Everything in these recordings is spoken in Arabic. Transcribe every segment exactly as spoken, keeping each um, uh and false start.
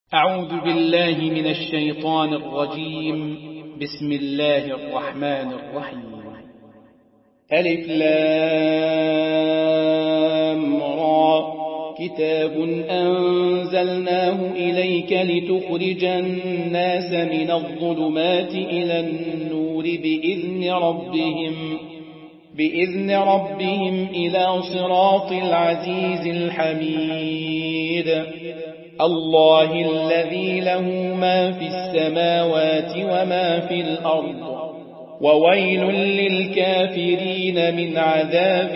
أعوذ بالله من الشيطان الرجيم. بسم الله الرحمن الرحيم. ألف لام را كتاب أنزلناه إليك لتخرج الناس من الظلمات إلى النور بإذن ربهم بإذن ربهم إلى صراط العزيز الحميد. الله الذي له ما في السماوات وما في الأرض وويل للكافرين من عذاب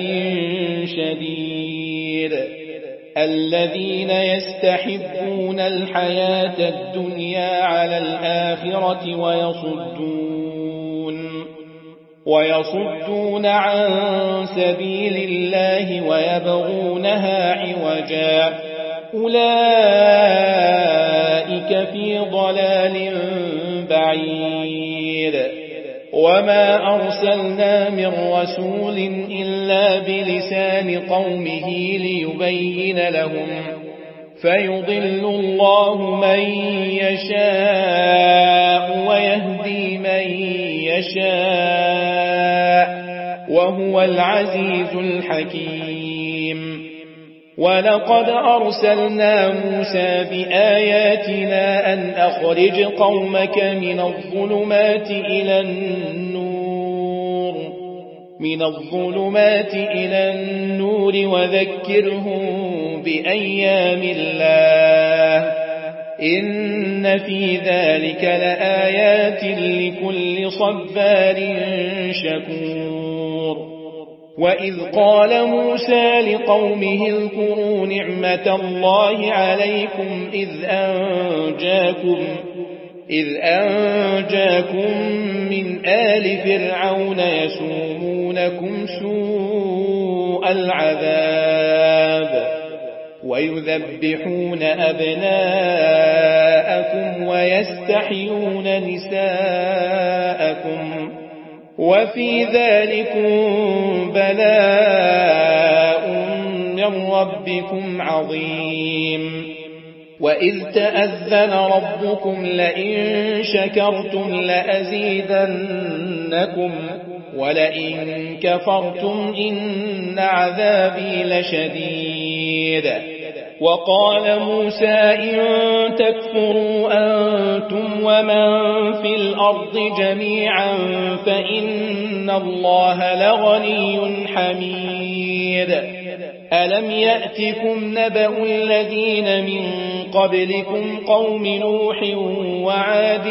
شديد. الذين يستحبون الحياة الدنيا على الآخرة ويصدون ويصدون عن سبيل الله ويبغونها عوجا أولئك في ضلال بعيد. وما أرسلنا من رسول إلا بلسان قومه ليبين لهم فيضل الله من يشاء ويهدي من يشاء وهو العزيز الحكيم. ولقد أرسلنا موسى بآياتنا أن أخرج قومك من الظلمات إلى النور من الظلمات إلى النور وذكرهم بأيام الله إن في ذلك لآيات لكل صبار شكور. وإذ قال موسى لقومه اذكروا نعمة الله عليكم إذ أنجاكم إذ أنجاكم من آل فرعون يسومونكم سوء العذاب ويذبحون أبناءكم ويستحيون نساءكم وفي ذلكم بلاء من ربكم عظيم. وإذ تأذن ربكم لئن شكرتم لأزيدنكم ولئن كفرتم إن عذابي لشديد. وقال موسى إن تكفروا أنتم ومن في الأرض جميعا فإن الله لغني حميد. ألم يأتكم نبأ الذين من قبلكم قوم نوح وعاد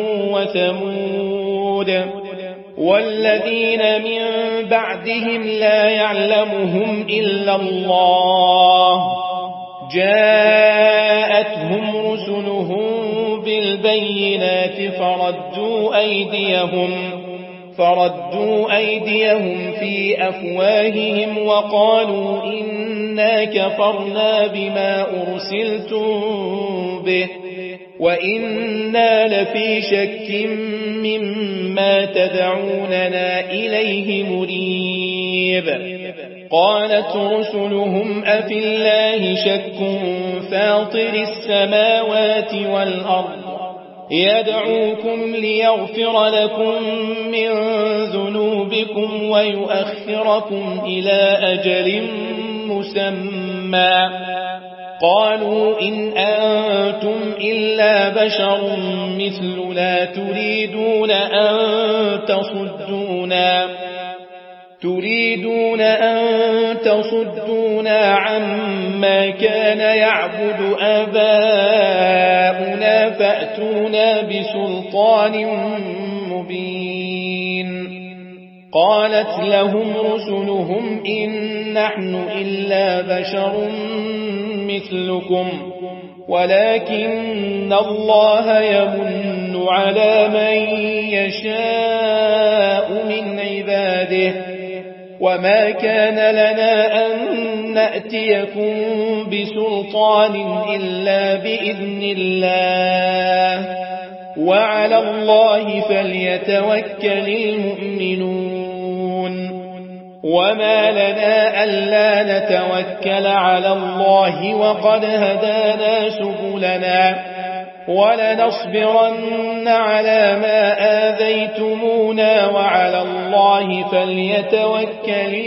وثمود والذين من بعدهم لا يعلمهم إلا الله جاءتهم رسلهم بالبينات فردوا أيديهم فردوا أيديهم في أفواههم وقالوا إنا كفرنا بما أرسلتم به وإنا لفي شك مما تدعوننا إليه مريب. قالت رسلهم أفي الله شك فاطر السماوات والأرض يدعوكم ليغفر لكم من ذنوبكم ويؤخركم إلى أجل مسمى قالوا إن أنتم إلا بشر مثلنا تريدون أن تصدونا تريدون أن تصدونا عما كان يعبد آباؤنا فأتونا بسلطان مبين. قالت لهم رسلهم إن نحن إلا بشر مثلكم ولكن الله يمن على من يشاء من عباده وما كان لنا أن نأتيكم بسلطان إلا بإذن الله وعلى الله فليتوكل المؤمنون. وما لنا ألا نتوكل على الله وقد هدانا سبلنا ولنصبرن على ما آذيتمونا وعلى الله فليتوكل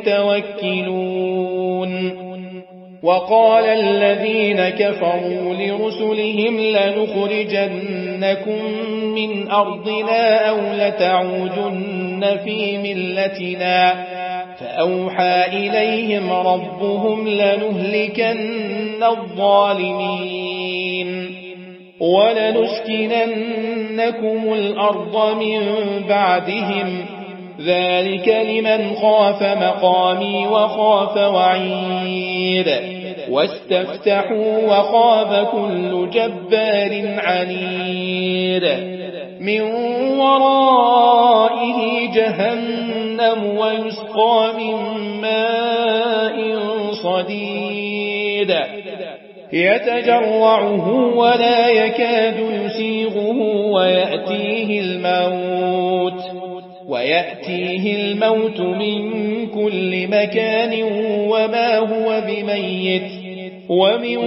المتوكلون. وقال الذين كفروا لرسلهم لنخرجنكم من أرضنا أو لتعودن في ملتنا فأوحى إليهم ربهم لنهلكن الظالمين ولنسكننكم الأرض من بعدهم ذلك لمن خاف مقامي وخاف وعيد واستفتحوا وخاب كل جبار عنيد من ورائه جهنم ويسقى من ماء صديد يتجرعه ولا يكاد يسيغه ويأتيه الموت ويأتيه الموت من كل مكان وما هو بميت ومن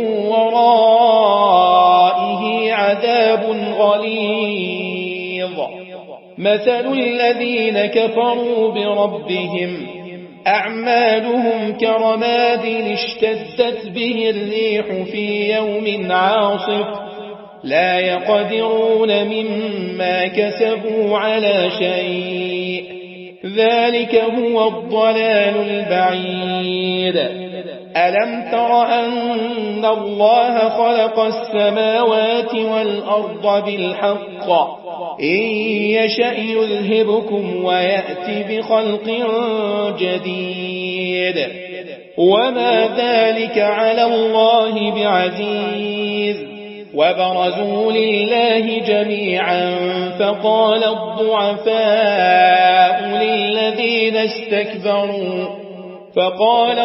ورائه عذاب غليظ. مثل الذين كفروا بربهم أعمالهم كرماد اشتدت به الريح في يوم عاصف لا يقدرون مما كسبوا على شيء ذلك هو الضلال البعيد. ألم تر أن الله خلق السماوات والأرض بالحق إن يشأ يذهبكم ويأتي بخلق جديد وما ذلك على الله بعزيز. وبرزوا لله جميعا فقال الضعفاء للذين استكبروا فقال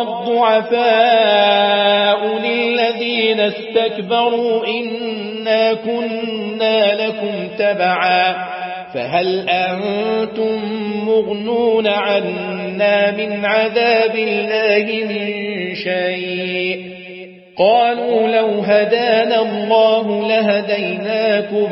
الضعفاء للذين استكبروا إنا كنا لكم تبعا فهل أنتم مغنون عنا من عذاب الله من شيء قالوا لو هدانا الله لهديناكم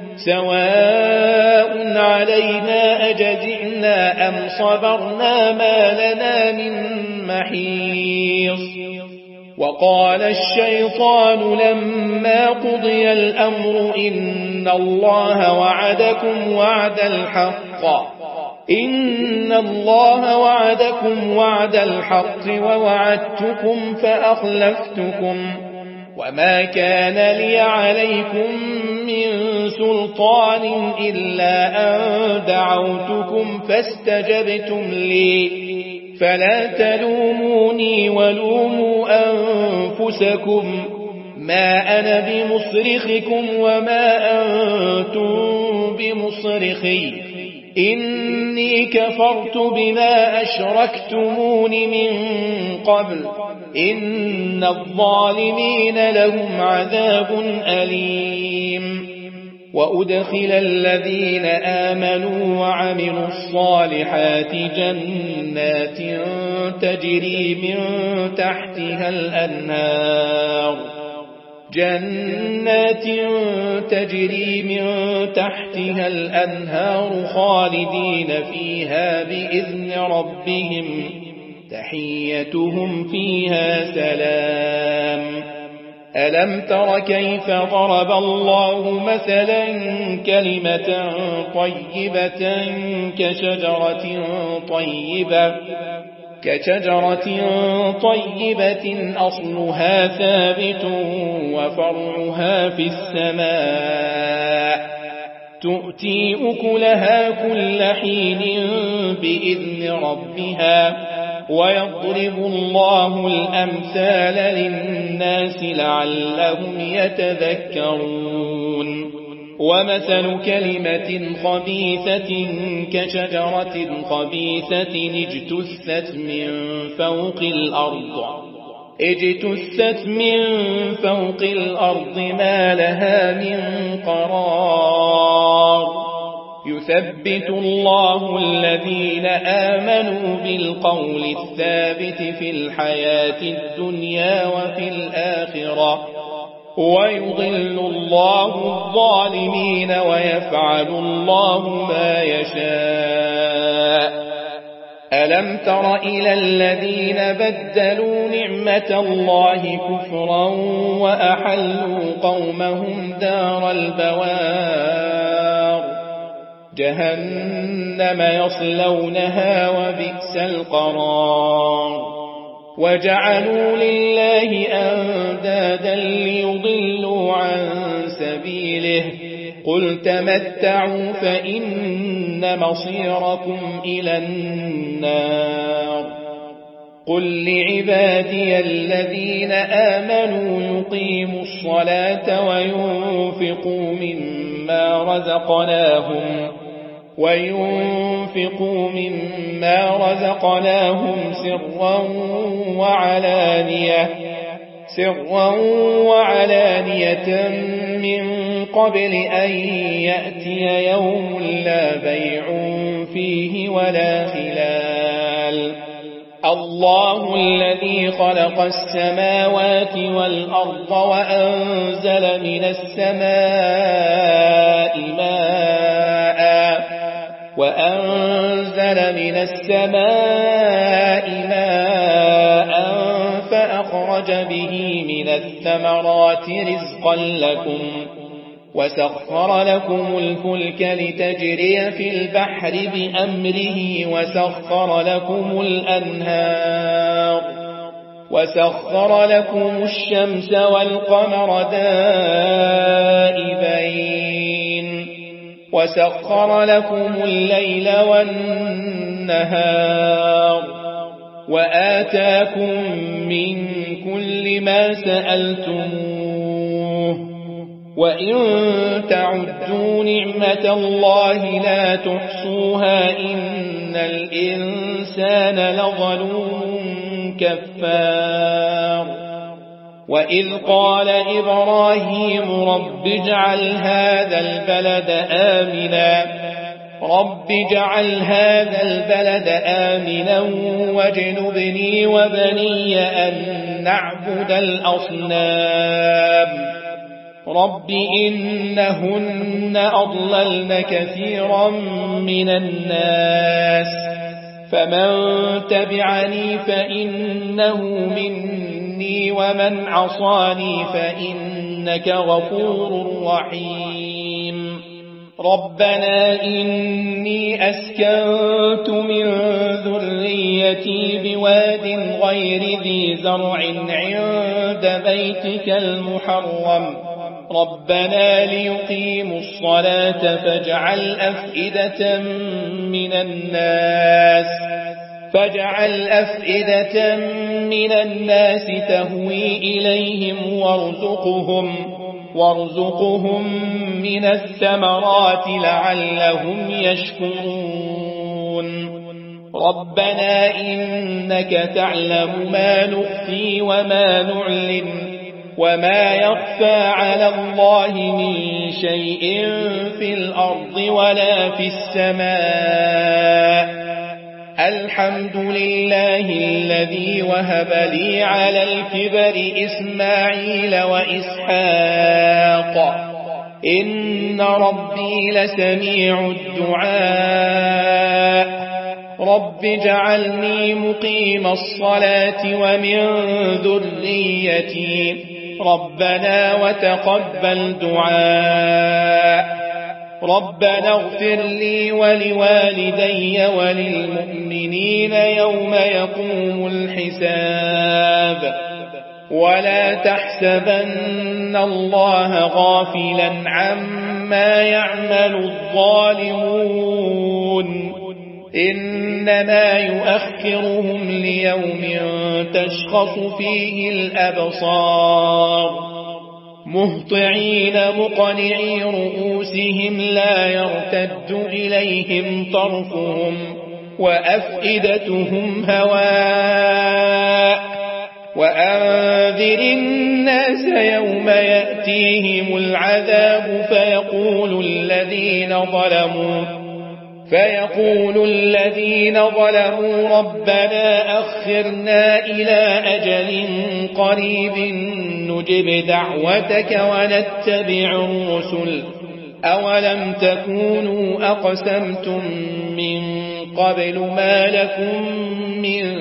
سواء علينا أجزعنا أم صبرنا ما لنا من محيص. وقال الشيطان لما قضي الأمر إن الله وعدكم وعد الحق إن الله وعدكم وعد الحق ووعدتكم فأخلفتكم وما كان لي عليكم من سلطان إلا أن دعوتكم فاستجبتم لي فلا تلوموني ولوموا أنفسكم ما أنا بمصرخكم وما أنتم بمصرخي إني كفرت بما أشركتمون من قبل إن الظالمين لهم عذاب أليم. وأدخل الذين آمنوا وعملوا الصالحات جنات تجري من تحتها الأنهار جنات تجري من تحتها الأنهار خالدين فيها بإذن ربهم تحيتهم فيها سلام. ألم تر كيف ضرب الله مثلا كلمة طيبة كشجرة طيبة كشجرة طيبة أصلها ثابت وفرعها في السماء تؤتي أكلها كل حين بإذن ربها ويضرب الله الأمثال للناس لعلهم يتذكرون. ومثل كلمة خبيثة كشجرة خبيثة اجتثت من فوق الأرض اجتثت من فوق الأرض ما لها من قرار يثبت الله الذين آمنوا بالقول الثابت في الحياة الدنيا وفي الآخرة ويضل الله الظالمين ويفعل الله ما يشاء. ألم تر إلى الذين بدلوا نعمة الله كفرا وأحلوا قومهم دار البوار جهنم يصلونها وبئس القرار وجعلوا لله أندادا ليضلوا عن سبيله قل تمتعوا فإن مصيركم إلى النار قل لعبادي الذين آمنوا يقيموا الصلاة وينفقوا مما رزقناهم وينفقوا مما رزقناهم سرا وعلانية سرا وعلانية من قبل أن يأتي يوم لا بيع فيه ولا خلال الله الذي خلق السماوات والأرض وأنزل من السماء ماء وأنزل من السماء ماء فأخرج به من الثمرات رزقا لكم وسخر لكم الفلك لتجري في البحر بأمره وسخر لكم الأنهار وسخر لكم الشمس والقمر دائبين وسخر لكم الليل والنهار وآتاكم من كل ما سألتموه وإن تعدوا نعمة الله لا تحصوها إن الإنسان لظلوم كفار وإذ قال إبراهيم رب اجعل هذا البلد آمنا رب اجعل هذا البلد آمنا واجنبني وبني أن نعبد الأصنام رب إنهن أضللن كثيرا من الناس فمن تبعني فإنه مني ومن عصاني فإنك غفور رحيم ربنا إني أسكنت من ذريتي بواد غير ذي زرع عند بيتك المحرم ربنا ليقيموا الصلاة فاجعل أفئدة من الناس فاجعل أفئدة من الناس تهوي إليهم وارزقهم وارزقهم من الثمرات لعلهم يشكرون ربنا إنك تعلم ما نخفي وما نعلن وما يخفى على الله من شيء في الأرض ولا في السماء الحمد لله الذي وهب لي على الكبر إسماعيل وإسحاق إن ربي لسميع الدعاء رب اجعلني مقيم الصلاة ومن ذريتي ربنا وتقبل دعاء ربنا اغفر لي ولوالدي وللمؤمنين يوم يقوم الحساب ولا تحسبن الله غافلا عما يعمل الظالمون إنما يؤخرهم ليوم تشخص فيه الأبصار مهطعين مقنعي رؤوسهم لا يرتد إليهم طرفهم وأفئدتهم هواء وأنذر الناس يوم يأتيهم العذاب فيقول الذين ظلموا فيقول الذين ظلموا ربنا أخرنا إلى أجل قريب نجب دعوتك ونتبع الرسل أولم تكونوا أقسمتم من قبل ما لكم من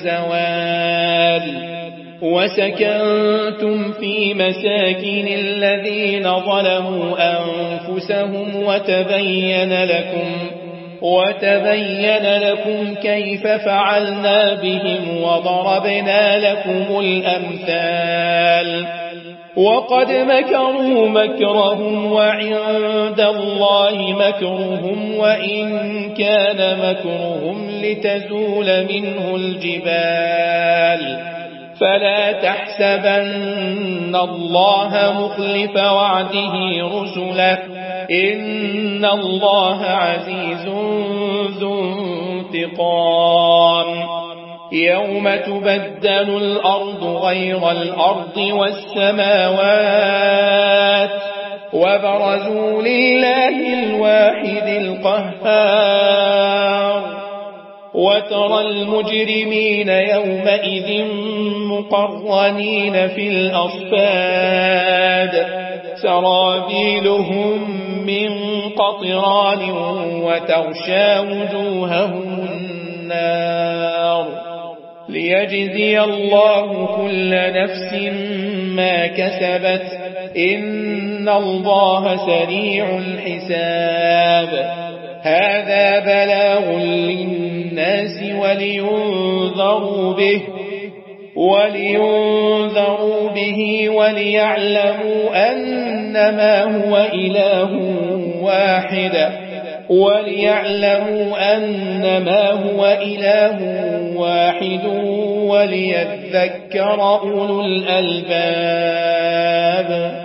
زوال وسكنتم في مساكن الذين ظلموا أنفسهم وتبين لكم وتبين لكم كيف فعلنا بهم وضربنا لكم الأمثال وقد مكروا مكرهم وعند الله مكرهم وإن كان مكرهم لتزول منه الجبال فلا تحسبن الله مخلف وعده رسله إن الله عزيز ذو انتقام يوم تبدل الأرض غير الأرض والسماوات وبرزوا لله الواحد القهار وترى المجرمين يومئذ مقرنين في الأصفاد سرابيلهم من قطران وتغشى وجوههم النار ليجزي الله كل نفس ما كسبت إن الله سريع الحساب هذا بلاغ للناس ولينذروا به ولينذروا به وليعلموا أنما هو إله واحد وليعلموا أنما هو إله واحد وليذكر أولو الألباب